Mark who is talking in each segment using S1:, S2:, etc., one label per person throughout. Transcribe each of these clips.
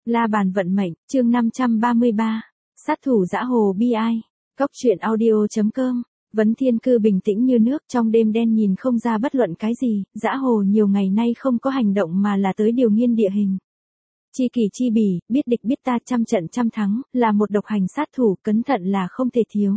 S1: La bàn vận mệnh, chương 533. Sát thủ dã hồ bi ai. Cốc truyện audio.com. Vấn Thiên Cư bình tĩnh như nước, trong đêm đen nhìn không ra bất luận cái gì, dã hồ nhiều ngày nay không có hành động mà là tới điều nghiên địa hình. Chi kỷ chi bỉ, biết địch biết ta, trăm trận trăm thắng, là một độc hành sát thủ, cẩn thận là không thể thiếu.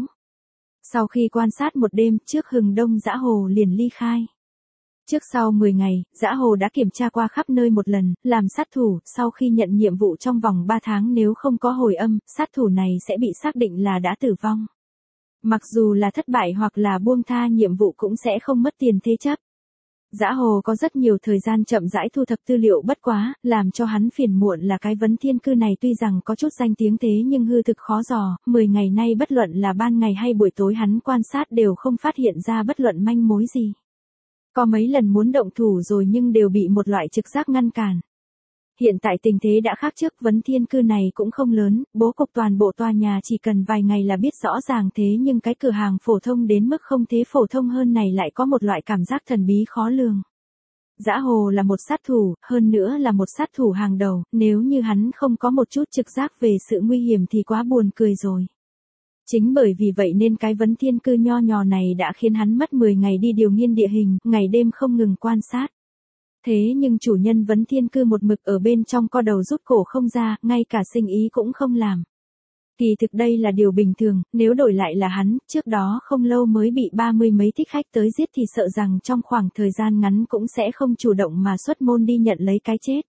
S1: Sau khi quan sát một đêm, trước hừng đông dã hồ liền ly khai. Trước sau 10 ngày, dã hồ đã kiểm tra qua khắp nơi một lần, làm sát thủ, sau khi nhận nhiệm vụ trong vòng 3 tháng nếu không có hồi âm, sát thủ này sẽ bị xác định là đã tử vong. Mặc dù là thất bại hoặc là buông tha nhiệm vụ cũng sẽ không mất tiền thế chấp. Dã hồ có rất nhiều thời gian chậm rãi thu thập tư liệu, bất quá, làm cho hắn phiền muộn là cái Vấn Thiên Cư này tuy rằng có chút danh tiếng thế nhưng hư thực khó dò, 10 ngày nay bất luận là ban ngày hay buổi tối hắn quan sát đều không phát hiện ra bất luận manh mối gì. Có mấy lần muốn động thủ rồi nhưng đều bị một loại trực giác ngăn cản. Hiện tại tình thế đã khác trước, Vấn Thiên Cư này cũng không lớn, bố cục toàn bộ tòa nhà chỉ cần vài ngày là biết rõ ràng, thế nhưng cái cửa hàng phổ thông đến mức không thế phổ thông hơn này lại có một loại cảm giác thần bí khó lường. Dã hồ là một sát thủ, hơn nữa là một sát thủ hàng đầu, nếu như hắn không có một chút trực giác về sự nguy hiểm thì quá buồn cười rồi. Chính bởi vì vậy nên cái Vấn Thiên Cư nho nhỏ này đã khiến hắn mất 10 ngày đi điều nghiên địa hình, ngày đêm không ngừng quan sát. Thế nhưng chủ nhân Vấn Thiên Cư một mực ở bên trong co đầu rút cổ không ra, ngay cả sinh ý cũng không làm. Kỳ thực đây là điều bình thường, nếu đổi lại là hắn, trước đó không lâu mới bị 30 mấy thích khách tới giết thì sợ rằng trong khoảng thời gian ngắn cũng sẽ không chủ động mà xuất môn đi nhận lấy cái chết.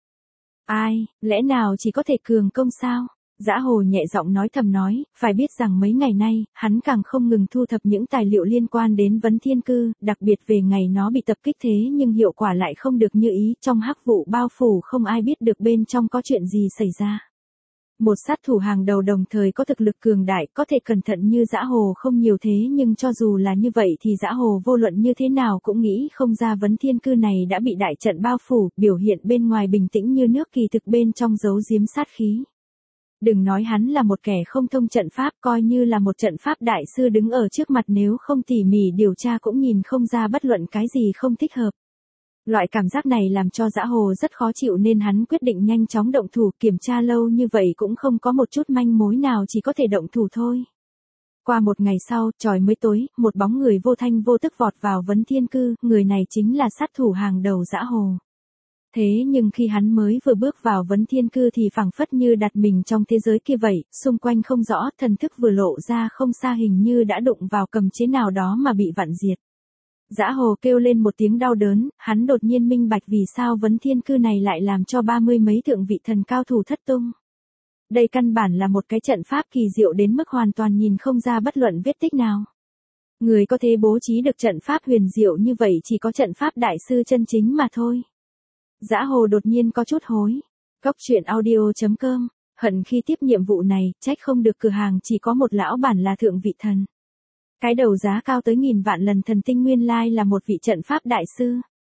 S1: Ai, lẽ nào chỉ có thể cường công sao? Dã hồ nhẹ giọng nói thầm nói, phải biết rằng mấy ngày nay, hắn càng không ngừng thu thập những tài liệu liên quan đến Vấn Thiên Cư, đặc biệt về ngày nó bị tập kích thế nhưng hiệu quả lại không được như ý, trong hắc vụ bao phủ không ai biết được bên trong có chuyện gì xảy ra. Một sát thủ hàng đầu đồng thời có thực lực cường đại, có thể cẩn thận như dã hồ không nhiều thế nhưng cho dù là như vậy thì dã hồ vô luận như thế nào cũng nghĩ không ra Vấn Thiên Cư này đã bị đại trận bao phủ, biểu hiện bên ngoài bình tĩnh như nước kỳ thực bên trong giấu giếm sát khí. Đừng nói hắn là một kẻ không thông trận pháp, coi như là một trận pháp đại sư đứng ở trước mặt nếu không tỉ mỉ điều tra cũng nhìn không ra bất luận cái gì không thích hợp. Loại cảm giác này làm cho dã hồ rất khó chịu nên hắn quyết định nhanh chóng động thủ, kiểm tra lâu như vậy cũng không có một chút manh mối nào, chỉ có thể động thủ thôi. Qua một ngày sau, trời mới tối, một bóng người vô thanh vô tức vọt vào Vấn Thiên Cư, người này chính là sát thủ hàng đầu dã hồ. Thế nhưng khi hắn mới vừa bước vào Vấn Thiên Cư thì phảng phất như đặt mình trong thế giới kia vậy, xung quanh không rõ, thần thức vừa lộ ra không xa hình như đã đụng vào cầm chế nào đó mà bị vặn diệt. Dã hồ kêu lên một tiếng đau đớn, hắn đột nhiên minh bạch vì sao Vấn Thiên Cư này lại làm cho 30 mấy thượng vị thần cao thủ thất tung. Đây căn bản là một cái trận pháp kỳ diệu đến mức hoàn toàn nhìn không ra bất luận vết tích nào. Người có thể bố trí được trận pháp huyền diệu như vậy chỉ có trận pháp đại sư chân chính mà thôi. Dã hồ đột nhiên có chút hối. Cốc truyện audio.com. Hận khi tiếp nhiệm vụ này, trách không được cửa hàng chỉ có một lão bản là thượng vị thần. Cái đầu giá cao tới 1000 vạn lần thần tinh nguyên lai là một vị trận pháp đại sư.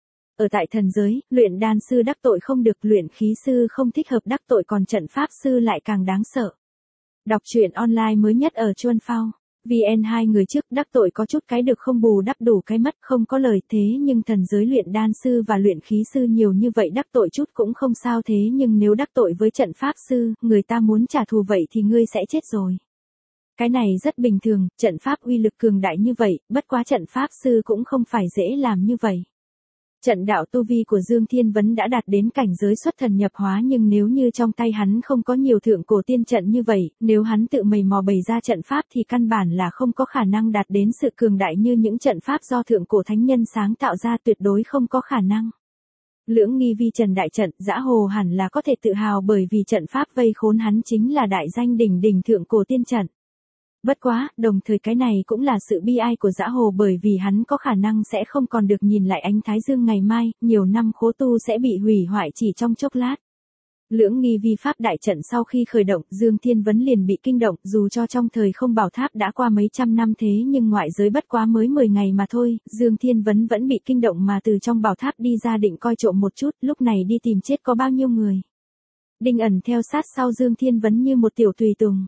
S1: Ở tại thần giới, luyện đan sư đắc tội không được, luyện khí sư không thích hợp đắc tội, còn trận pháp sư lại càng đáng sợ. Đọc truyện online mới nhất ở Chuan Phao. VN hai người trước đắc tội có chút cái được không bù đắp đủ cái mất, không có lời, thế nhưng thần giới luyện đan sư và luyện khí sư nhiều như vậy đắc tội chút cũng không sao, thế nhưng nếu đắc tội với trận pháp sư, người ta muốn trả thù vậy thì ngươi sẽ chết rồi. Cái này rất bình thường, trận pháp uy lực cường đại như vậy, bất quá trận pháp sư cũng không phải dễ làm như vậy. Trận đạo tu vi của Dương Thiên Vấn đã đạt đến cảnh giới xuất thần nhập hóa, nhưng nếu như trong tay hắn không có nhiều thượng cổ tiên trận như vậy, nếu hắn tự mày mò bày ra trận pháp thì căn bản là không có khả năng đạt đến sự cường đại như những trận pháp do thượng cổ thánh nhân sáng tạo ra, tuyệt đối không có khả năng. Lưỡng nghi vi trần đại trận, dã hồ hẳn là có thể tự hào bởi vì trận pháp vây khốn hắn chính là đại danh đỉnh đỉnh thượng cổ tiên trận. Bất quá, đồng thời cái này cũng là sự bi ai của dã hồ bởi vì hắn có khả năng sẽ không còn được nhìn lại ánh thái dương ngày mai, nhiều năm khố tu sẽ bị hủy hoại chỉ trong chốc lát. Lưỡng nghi vi pháp đại trận sau khi khởi động, Dương Thiên Vấn liền bị kinh động, dù cho trong thời không bảo tháp đã qua mấy trăm năm thế nhưng ngoại giới bất quá mới 10 ngày mà thôi, Dương Thiên Vấn vẫn bị kinh động mà từ trong bảo tháp đi ra định coi trộm một chút, lúc này đi tìm chết có bao nhiêu người. Đinh ẩn theo sát sau Dương Thiên Vấn như một tiểu tùy tùng.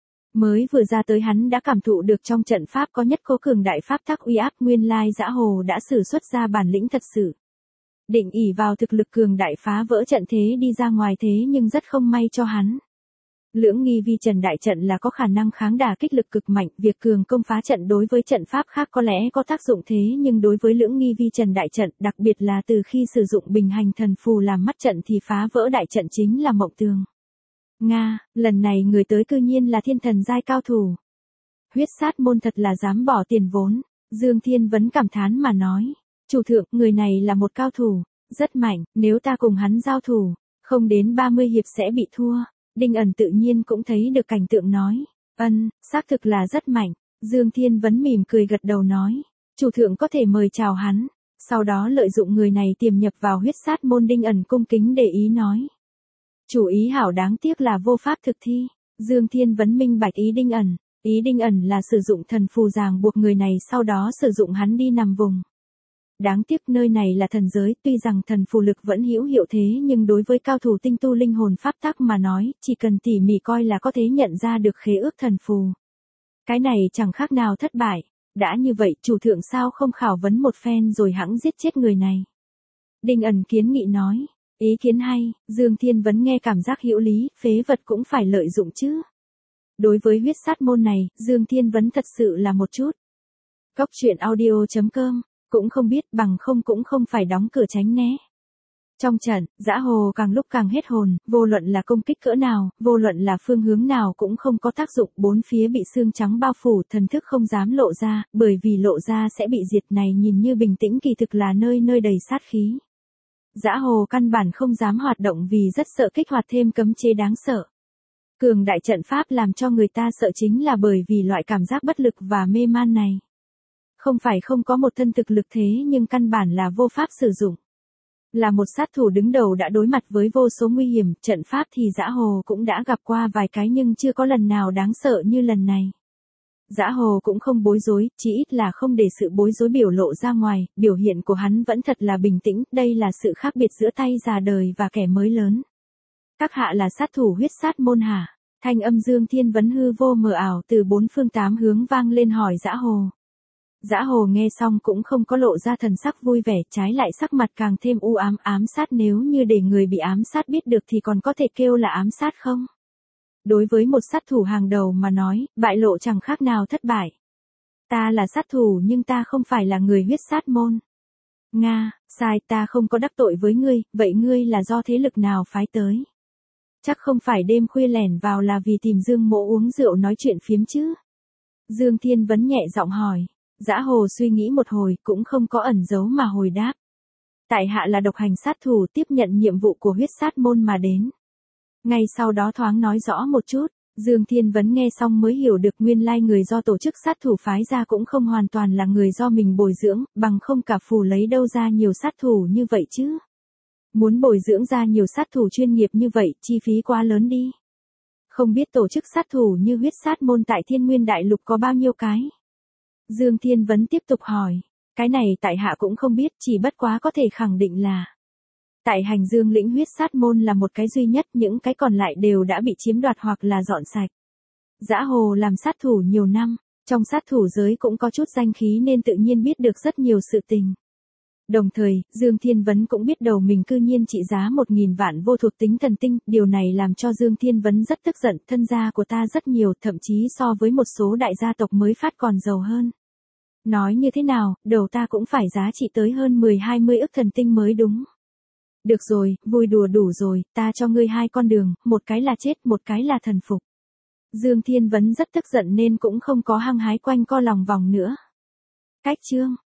S1: Mới vừa ra tới hắn đã cảm thụ được trong trận pháp có nhất cố cường đại pháp tắc uy áp, nguyên lai dã hồ đã sử xuất ra bản lĩnh thật sự. Định ỷ vào thực lực cường đại phá vỡ trận thế đi ra ngoài thế nhưng rất không may cho hắn. Lưỡng nghi vi trần đại trận là có khả năng kháng đả kích lực cực mạnh, việc cường công phá trận đối với trận pháp khác có lẽ có tác dụng thế nhưng đối với lưỡng nghi vi trần đại trận, đặc biệt là từ khi sử dụng bình hành thần phù làm mắt trận thì phá vỡ đại trận chính là mộng tường. Nga, lần này người tới cư nhiên là thiên thần giai cao thủ. Huyết sát môn thật là dám bỏ tiền vốn, Dương Thiên Vấn cảm thán mà nói. Chủ thượng, người này là một cao thủ, rất mạnh, nếu ta cùng hắn giao thủ, không đến 30 hiệp sẽ bị thua. Đinh ẩn tự nhiên cũng thấy được cảnh tượng nói. Xác thực là rất mạnh. Dương Thiên Vấn mỉm cười gật đầu nói. Chủ thượng có thể mời chào hắn. Sau đó lợi dụng người này tiềm nhập vào huyết sát môn. Đinh ẩn cung kính để ý nói. Chủ ý hảo đáng tiếc là vô pháp thực thi. Dương Thiên Vấn minh bạch ý Đinh ẩn. Ý Đinh ẩn là sử dụng thần phù ràng buộc người này sau đó sử dụng hắn đi nằm vùng. Đáng tiếc nơi này là thần giới, tuy rằng thần phù lực vẫn hữu hiệu thế nhưng đối với cao thủ tinh tu linh hồn pháp tắc mà nói, chỉ cần tỉ mỉ coi là có thể nhận ra được khế ước thần phù. Cái này chẳng khác nào thất bại, đã như vậy chủ thượng sao không khảo vấn một phen rồi hẵng giết chết người này. Đinh ẩn kiến nghị nói, ý kiến hay, Dương Thiên Vấn nghe cảm giác hữu lý, phế vật cũng phải lợi dụng chứ. Đối với huyết sát môn này, Dương Thiên Vấn thật sự là một chút. Cốc truyện audio.com cũng không biết bằng không cũng không phải đóng cửa tránh né. Trong trận, Dã Hồ càng lúc càng hết hồn, vô luận là công kích cỡ nào, vô luận là phương hướng nào cũng không có tác dụng, bốn phía bị xương trắng bao phủ, thần thức không dám lộ ra, bởi vì lộ ra sẽ bị diệt này nhìn như bình tĩnh kỳ thực là nơi nơi đầy sát khí. Dã Hồ căn bản không dám hoạt động vì rất sợ kích hoạt thêm cấm chế đáng sợ. Cường đại trận pháp làm cho người ta sợ chính là bởi vì loại cảm giác bất lực và mê man này. Không phải không có một thân thực lực thế nhưng căn bản là vô pháp sử dụng. Là một sát thủ đứng đầu đã đối mặt với vô số nguy hiểm, trận pháp thì Dã Hồ cũng đã gặp qua vài cái nhưng chưa có lần nào đáng sợ như lần này. Dã Hồ cũng không bối rối, chỉ ít là không để sự bối rối biểu lộ ra ngoài, biểu hiện của hắn vẫn thật là bình tĩnh, đây là sự khác biệt giữa tay già đời và kẻ mới lớn. Các hạ là sát thủ huyết sát môn hả? Thanh âm Dương Thiên Vấn hư vô mờ ảo từ bốn phương tám hướng vang lên hỏi Dã Hồ. Dã Hồ nghe xong cũng không có lộ ra thần sắc vui vẻ, trái lại sắc mặt càng thêm u ám, ám sát nếu như để người bị ám sát biết được thì còn có thể kêu là ám sát không? Đối với một sát thủ hàng đầu mà nói, bại lộ chẳng khác nào thất bại. Ta là sát thủ nhưng ta không phải là người huyết sát môn. Nga, sai, ta không có đắc tội với ngươi, vậy ngươi là do thế lực nào phái tới? Chắc không phải đêm khuya lẻn vào là vì tìm Dương Mỗ uống rượu nói chuyện phiếm chứ? Dương Thiên Vấn nhẹ giọng hỏi. Dã Hồ suy nghĩ một hồi cũng không có ẩn giấu mà hồi đáp. Tại hạ là độc hành sát thủ tiếp nhận nhiệm vụ của huyết sát môn mà đến. Ngay sau đó thoáng nói rõ một chút, Dương Thiên Vấn nghe xong mới hiểu được nguyên lai người do tổ chức sát thủ phái ra cũng không hoàn toàn là người do mình bồi dưỡng, bằng không cả phù lấy đâu ra nhiều sát thủ như vậy chứ. Muốn bồi dưỡng ra nhiều sát thủ chuyên nghiệp như vậy, chi phí quá lớn đi. Không biết tổ chức sát thủ như huyết sát môn tại Thiên Nguyên Đại Lục có bao nhiêu cái? Dương Thiên Vấn tiếp tục hỏi, cái này tại hạ cũng không biết, chỉ bất quá có thể khẳng định là tại Hành Dương lĩnh huyết sát môn là một cái duy nhất, những cái còn lại đều đã bị chiếm đoạt hoặc là dọn sạch. Dã Hồ làm sát thủ nhiều năm, trong sát thủ giới cũng có chút danh khí nên tự nhiên biết được rất nhiều sự tình. Đồng thời, Dương Thiên Vấn cũng biết đầu mình cư nhiên trị giá 1.000 vạn vô thuộc tính thần tinh, điều này làm cho Dương Thiên Vấn rất tức giận, thân gia của ta rất nhiều, thậm chí so với một số đại gia tộc mới phát còn giàu hơn. Nói như thế nào, đầu ta cũng phải giá trị tới hơn 10-20 ức thần tinh mới đúng. Được rồi, vui đùa đủ rồi, ta cho ngươi hai con đường, một cái là chết, một cái là thần phục. Dương Thiên Vấn rất tức giận nên cũng không có hăng hái quanh co lòng vòng nữa. Cách chương